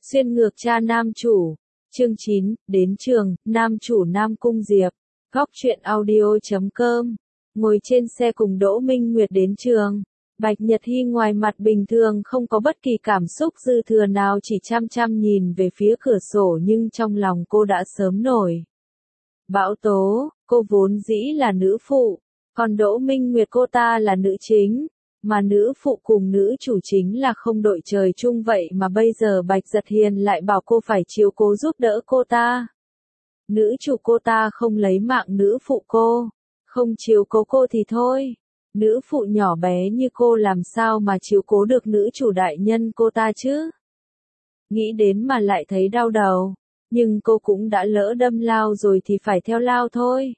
Xuyên ngược cha nam chủ. Chương 9, đến trường, nam chủ Nam Cung Diệp. Góc truyện audio.com. Ngồi trên xe cùng Đỗ Minh Nguyệt đến trường. Bạch Nhật Hy ngoài mặt bình thường không có bất kỳ cảm xúc dư thừa nào, chỉ chăm chăm nhìn về phía cửa sổ, nhưng trong lòng cô đã sớm nổi bão tố. Cô vốn dĩ là nữ phụ, còn Đỗ Minh Nguyệt cô ta là nữ chính. Mà nữ phụ cùng nữ chủ chính là không đội trời chung, vậy mà bây giờ Bạch Giật Hiền lại bảo cô phải chiếu cố giúp đỡ cô ta. Nữ chủ cô ta không lấy mạng nữ phụ cô, không chiếu cố cô thì thôi. Nữ phụ nhỏ bé như cô làm sao mà chiếu cố được nữ chủ đại nhân cô ta chứ? Nghĩ đến mà lại thấy đau đầu, nhưng cô cũng đã lỡ đâm lao rồi thì phải theo lao thôi.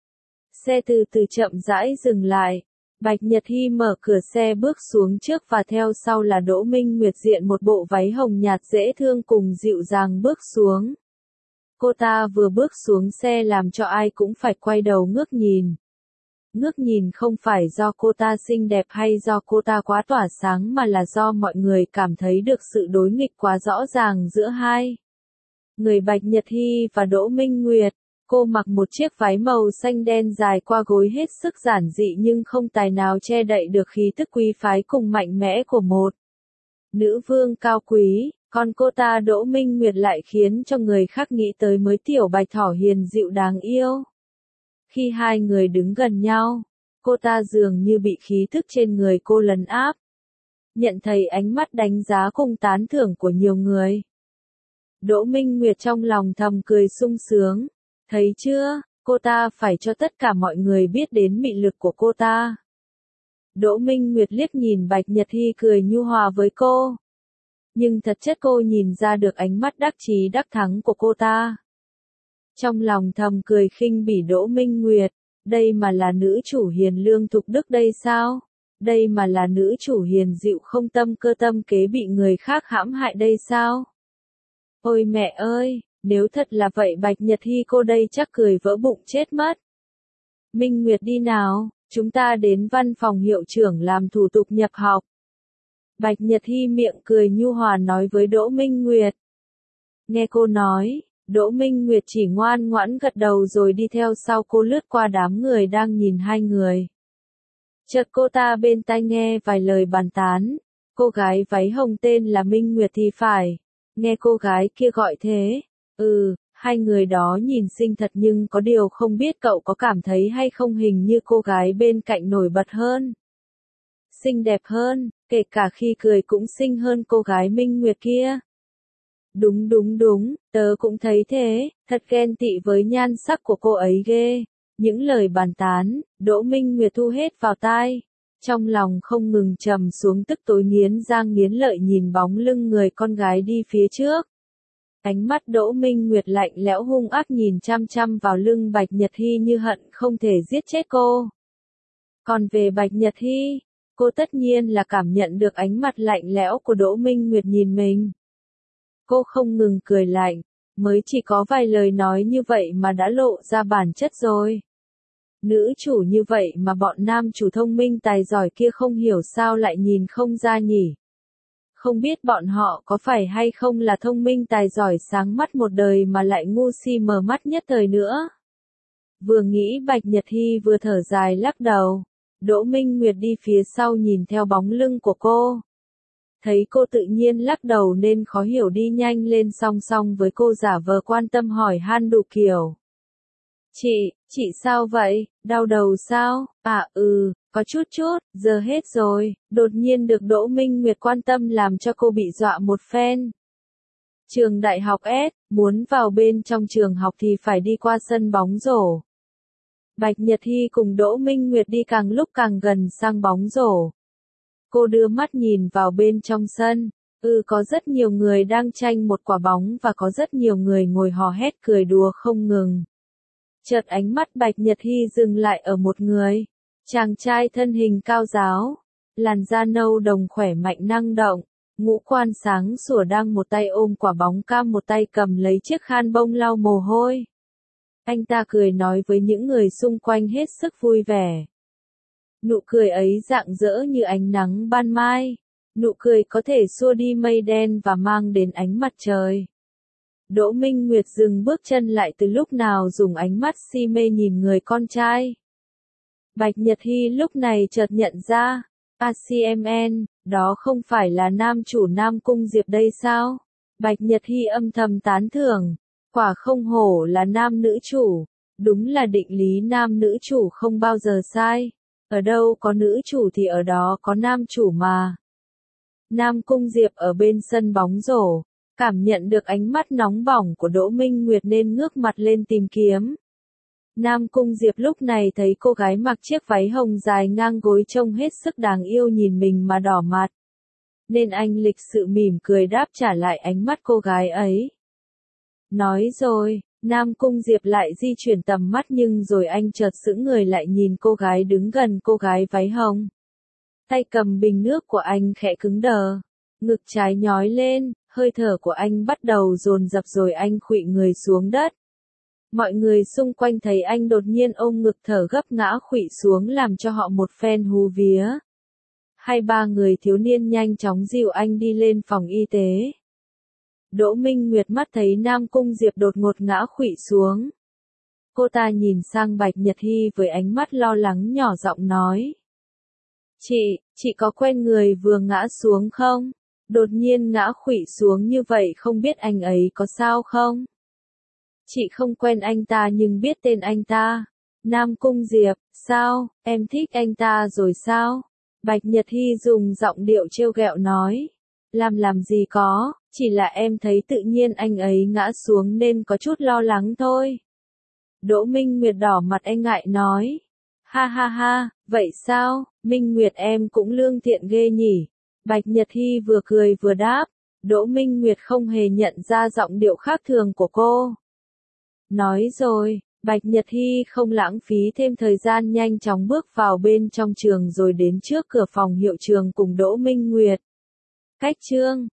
Xe từ từ chậm rãi dừng lại. Bạch Nhật Hy mở cửa xe bước xuống trước và theo sau là Đỗ Minh Nguyệt diện một bộ váy hồng nhạt dễ thương cùng dịu dàng bước xuống. Cô ta vừa bước xuống xe làm cho ai cũng phải quay đầu ngước nhìn. Ngước nhìn không phải do cô ta xinh đẹp hay do cô ta quá tỏa sáng, mà là do mọi người cảm thấy được sự đối nghịch quá rõ ràng giữa hai người Bạch Nhật Hy và Đỗ Minh Nguyệt. Cô mặc một chiếc váy màu xanh đen dài qua gối hết sức giản dị nhưng không tài nào che đậy được khí tức quý phái cùng mạnh mẽ của một nữ vương cao quý, còn cô ta Đỗ Minh Nguyệt lại khiến cho người khác nghĩ tới mới tiểu bạch thỏ hiền dịu đáng yêu. Khi hai người đứng gần nhau, cô ta dường như bị khí thức trên người cô lấn áp. Nhận thấy ánh mắt đánh giá cùng tán thưởng của nhiều người, Đỗ Minh Nguyệt trong lòng thầm cười sung sướng. Thấy chưa, cô ta phải cho tất cả mọi người biết đến mị lực của cô ta. Đỗ Minh Nguyệt liếc nhìn Bạch Nhật Hy cười nhu hòa với cô. Nhưng thật chất cô nhìn ra được ánh mắt đắc chí đắc thắng của cô ta. Trong lòng thầm cười khinh bỉ Đỗ Minh Nguyệt, đây mà là nữ chủ hiền lương thục đức đây sao? Đây mà là nữ chủ hiền dịu không tâm cơ tâm kế bị người khác hãm hại đây sao? Ôi mẹ ơi! Nếu thật là vậy Bạch Nhật Hy cô đây chắc cười vỡ bụng chết mất. Minh Nguyệt đi nào, chúng ta đến văn phòng hiệu trưởng làm thủ tục nhập học. Bạch Nhật Hy miệng cười nhu hòa nói với Đỗ Minh Nguyệt. Nghe cô nói, Đỗ Minh Nguyệt chỉ ngoan ngoãn gật đầu rồi đi theo sau cô lướt qua đám người đang nhìn hai người. Chợt cô ta bên tai nghe vài lời bàn tán, cô gái váy hồng tên là Minh Nguyệt thì phải, nghe cô gái kia gọi thế. Hai người đó nhìn xinh thật nhưng có điều không biết cậu có cảm thấy hay không, hình như cô gái bên cạnh nổi bật hơn, xinh đẹp hơn, kể cả khi cười cũng xinh hơn cô gái Minh Nguyệt kia. Đúng, tớ cũng thấy thế, thật ghen tị với nhan sắc của cô ấy ghê. Những lời bàn tán, Đỗ Minh Nguyệt thu hết vào tai. Trong lòng không ngừng trầm xuống, tức tối nghiến răng nghiến lợi nhìn bóng lưng người con gái đi phía trước. Ánh mắt Đỗ Minh Nguyệt lạnh lẽo hung ác nhìn chăm chăm vào lưng Bạch Nhật Hy như hận không thể giết chết cô. Còn về Bạch Nhật Hy, cô tất nhiên là cảm nhận được ánh mặt lạnh lẽo của Đỗ Minh Nguyệt nhìn mình. Cô không ngừng cười lạnh, mới chỉ có vài lời nói như vậy mà đã lộ ra bản chất rồi. Nữ chủ như vậy mà bọn nam chủ thông minh tài giỏi kia không hiểu sao lại nhìn không ra nhỉ. Không biết bọn họ có phải hay không là thông minh tài giỏi sáng mắt một đời mà lại ngu si mờ mắt nhất thời nữa. Vừa nghĩ Bạch Nhật Hy vừa thở dài lắc đầu. Đỗ Minh Nguyệt đi phía sau nhìn theo bóng lưng của cô. Thấy cô tự nhiên lắc đầu nên khó hiểu đi nhanh lên song song với cô giả vờ quan tâm hỏi han đủ kiểu. Chị sao vậy, đau đầu sao? Có chút, giờ hết rồi. Đột nhiên được Đỗ Minh Nguyệt quan tâm làm cho cô bị dọa một phen. Trường đại học S, muốn vào bên trong trường học thì phải đi qua sân bóng rổ. Bạch Nhật Hy cùng Đỗ Minh Nguyệt đi càng lúc càng gần sang bóng rổ. Cô đưa mắt nhìn vào bên trong sân. Có rất nhiều người đang tranh một quả bóng và có rất nhiều người ngồi hò hét cười đùa không ngừng. Chợt ánh mắt Bạch Nhật Hy dừng lại ở một người. Chàng trai thân hình cao ráo, làn da nâu đồng khỏe mạnh năng động, ngũ quan sáng sủa đang một tay ôm quả bóng cam một tay cầm lấy chiếc khăn bông lau mồ hôi. Anh ta cười nói với những người xung quanh hết sức vui vẻ. Nụ cười ấy rạng rỡ như ánh nắng ban mai. Nụ cười có thể xua đi mây đen và mang đến ánh mặt trời. Đỗ Minh Nguyệt dừng bước chân lại từ lúc nào dùng ánh mắt si mê nhìn người con trai. Bạch Nhật Hy lúc này chợt nhận ra, ACMN, đó không phải là nam chủ Nam Cung Diệp đây sao? Bạch Nhật Hy âm thầm tán thưởng, quả không hổ là nam nữ chủ, đúng là định lý nam nữ chủ không bao giờ sai, ở đâu có nữ chủ thì ở đó có nam chủ mà. Nam Cung Diệp ở bên sân bóng rổ, cảm nhận được ánh mắt nóng bỏng của Đỗ Minh Nguyệt nên ngước mặt lên tìm kiếm. Nam Cung Diệp lúc này thấy cô gái mặc chiếc váy hồng dài ngang gối trông hết sức đáng yêu nhìn mình mà đỏ mặt. Nên anh lịch sự mỉm cười đáp trả lại ánh mắt cô gái ấy. Nói rồi, Nam Cung Diệp lại di chuyển tầm mắt nhưng rồi anh chợt sững người lại nhìn cô gái đứng gần cô gái váy hồng. Tay cầm bình nước của anh khẽ cứng đờ, ngực trái nhói lên, hơi thở của anh bắt đầu dồn dập rồi anh khuỵu người xuống đất. Mọi người xung quanh thấy anh đột nhiên ôm ngực thở gấp ngã khuỵu xuống làm cho họ một phen hú vía. Hai ba người thiếu niên nhanh chóng dìu anh đi lên phòng y tế. Đỗ Minh Nguyệt mắt thấy Nam Cung Diệp đột ngột ngã khuỵu xuống. Cô ta nhìn sang Bạch Nhật Hy với ánh mắt lo lắng nhỏ giọng nói. Chị có quen người vừa ngã xuống không? Đột nhiên ngã khuỵu xuống như vậy không biết anh ấy có sao không? Chị không quen anh ta nhưng biết tên anh ta. Nam Cung Diệp, sao, em thích anh ta rồi sao? Bạch Nhật Hy dùng giọng điệu trêu ghẹo nói. Làm gì có, chỉ là em thấy tự nhiên anh ấy ngã xuống nên có chút lo lắng thôi. Đỗ Minh Nguyệt đỏ mặt e ngại nói. Ha ha ha, vậy sao, Minh Nguyệt em cũng lương thiện ghê nhỉ. Bạch Nhật Hy vừa cười vừa đáp. Đỗ Minh Nguyệt không hề nhận ra giọng điệu khác thường của cô. Nói rồi, Bạch Nhật Hy không lãng phí thêm thời gian nhanh chóng bước vào bên trong trường rồi đến trước cửa phòng hiệu trường cùng Đỗ Minh Nguyệt. Cách chương